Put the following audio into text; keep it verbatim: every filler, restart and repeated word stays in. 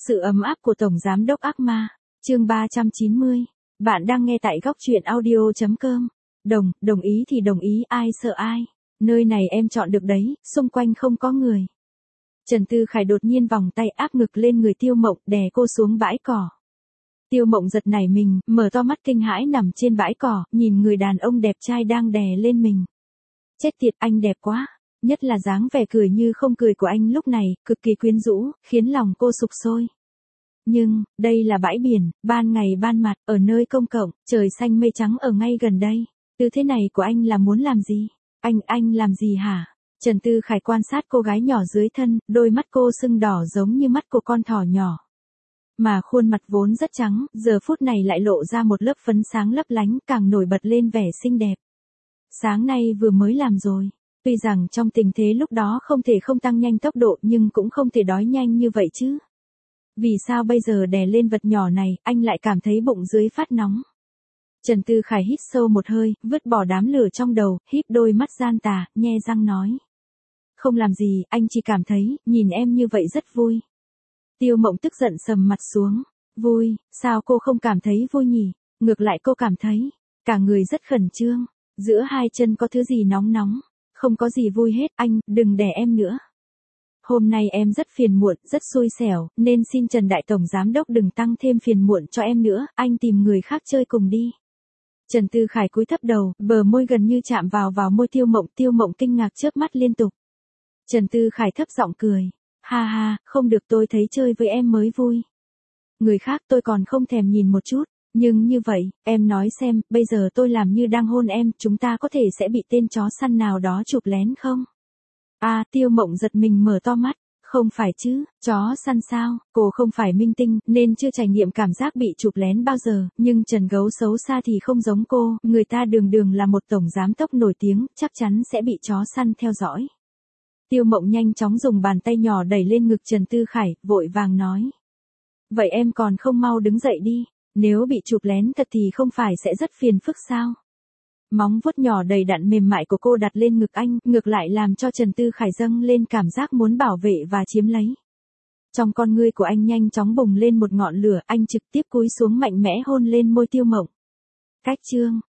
Sự ấm áp của Tổng Giám đốc ác ma, chương ba trăm chín mươi. Bạn đang nghe tại góc truyện audio.com. Đồng, đồng ý thì đồng ý, ai sợ ai. Nơi này em chọn được đấy, xung quanh không có người. Trần Tư Khải đột nhiên vòng tay áp ngực lên người Tiêu Mộng, đè cô xuống bãi cỏ. Tiêu Mộng giật nảy mình, mở to mắt kinh hãi nằm trên bãi cỏ, nhìn người đàn ông đẹp trai đang đè lên mình. Chết tiệt, anh đẹp quá. Nhất là dáng vẻ cười như không cười của anh lúc này, cực kỳ quyến rũ, khiến lòng cô sục sôi. Nhưng, đây là bãi biển, ban ngày ban mặt, ở nơi công cộng, trời xanh mây trắng ở ngay gần đây. Tư thế này của anh là muốn làm gì? Anh, anh làm gì hả? Trần Tư Khải quan sát cô gái nhỏ dưới thân, đôi mắt cô sưng đỏ giống như mắt của con thỏ nhỏ. Mà khuôn mặt vốn rất trắng, giờ phút này lại lộ ra một lớp phấn sáng lấp lánh, càng nổi bật lên vẻ xinh đẹp. Sáng nay vừa mới làm rồi. Tuy rằng trong tình thế lúc đó không thể không tăng nhanh tốc độ nhưng cũng không thể đói nhanh như vậy chứ. Vì sao bây giờ đè lên vật nhỏ này, anh lại cảm thấy bụng dưới phát nóng. Trần Tư Khải hít sâu một hơi, vứt bỏ đám lửa trong đầu, híp đôi mắt gian tà, nhe răng nói. Không làm gì, anh chỉ cảm thấy, nhìn em như vậy rất vui. Tiêu Mộng tức giận sầm mặt xuống. Vui, sao cô không cảm thấy vui nhỉ? Ngược lại cô cảm thấy, cả người rất khẩn trương. Giữa hai chân có thứ gì nóng nóng. Không có gì vui hết, anh, đừng đè em nữa. Hôm nay em rất phiền muộn, rất xui xẻo, nên xin Trần Đại Tổng Giám Đốc đừng tăng thêm phiền muộn cho em nữa, anh tìm người khác chơi cùng đi. Trần Tư Khải cúi thấp đầu, bờ môi gần như chạm vào vào môi Tiêu Mộng, Tiêu Mộng kinh ngạc chớp mắt liên tục. Trần Tư Khải thấp giọng cười, ha ha, không được, tôi thấy chơi với em mới vui. Người khác tôi còn không thèm nhìn một chút. Nhưng như vậy, em nói xem, bây giờ tôi làm như đang hôn em, chúng ta có thể sẽ bị tên chó săn nào đó chụp lén không? À, Tiêu Mộng giật mình mở to mắt, không phải chứ, chó săn sao, cô không phải minh tinh, nên chưa trải nghiệm cảm giác bị chụp lén bao giờ, nhưng Trần Gấu xấu xa thì không giống cô, người ta đường đường là một tổng giám đốc nổi tiếng, chắc chắn sẽ bị chó săn theo dõi. Tiêu Mộng nhanh chóng dùng bàn tay nhỏ đẩy lên ngực Trần Tư Khải, vội vàng nói. Vậy em còn không mau đứng dậy đi. Nếu bị chụp lén thật thì không phải sẽ rất phiền phức sao? Móng vuốt nhỏ đầy đặn mềm mại của cô đặt lên ngực anh, ngược lại làm cho Trần Tư Khải dâng lên cảm giác muốn bảo vệ và chiếm lấy. Trong con ngươi của anh nhanh chóng bùng lên một ngọn lửa, anh trực tiếp cúi xuống mạnh mẽ hôn lên môi Tiêu Mộng. Cách chương,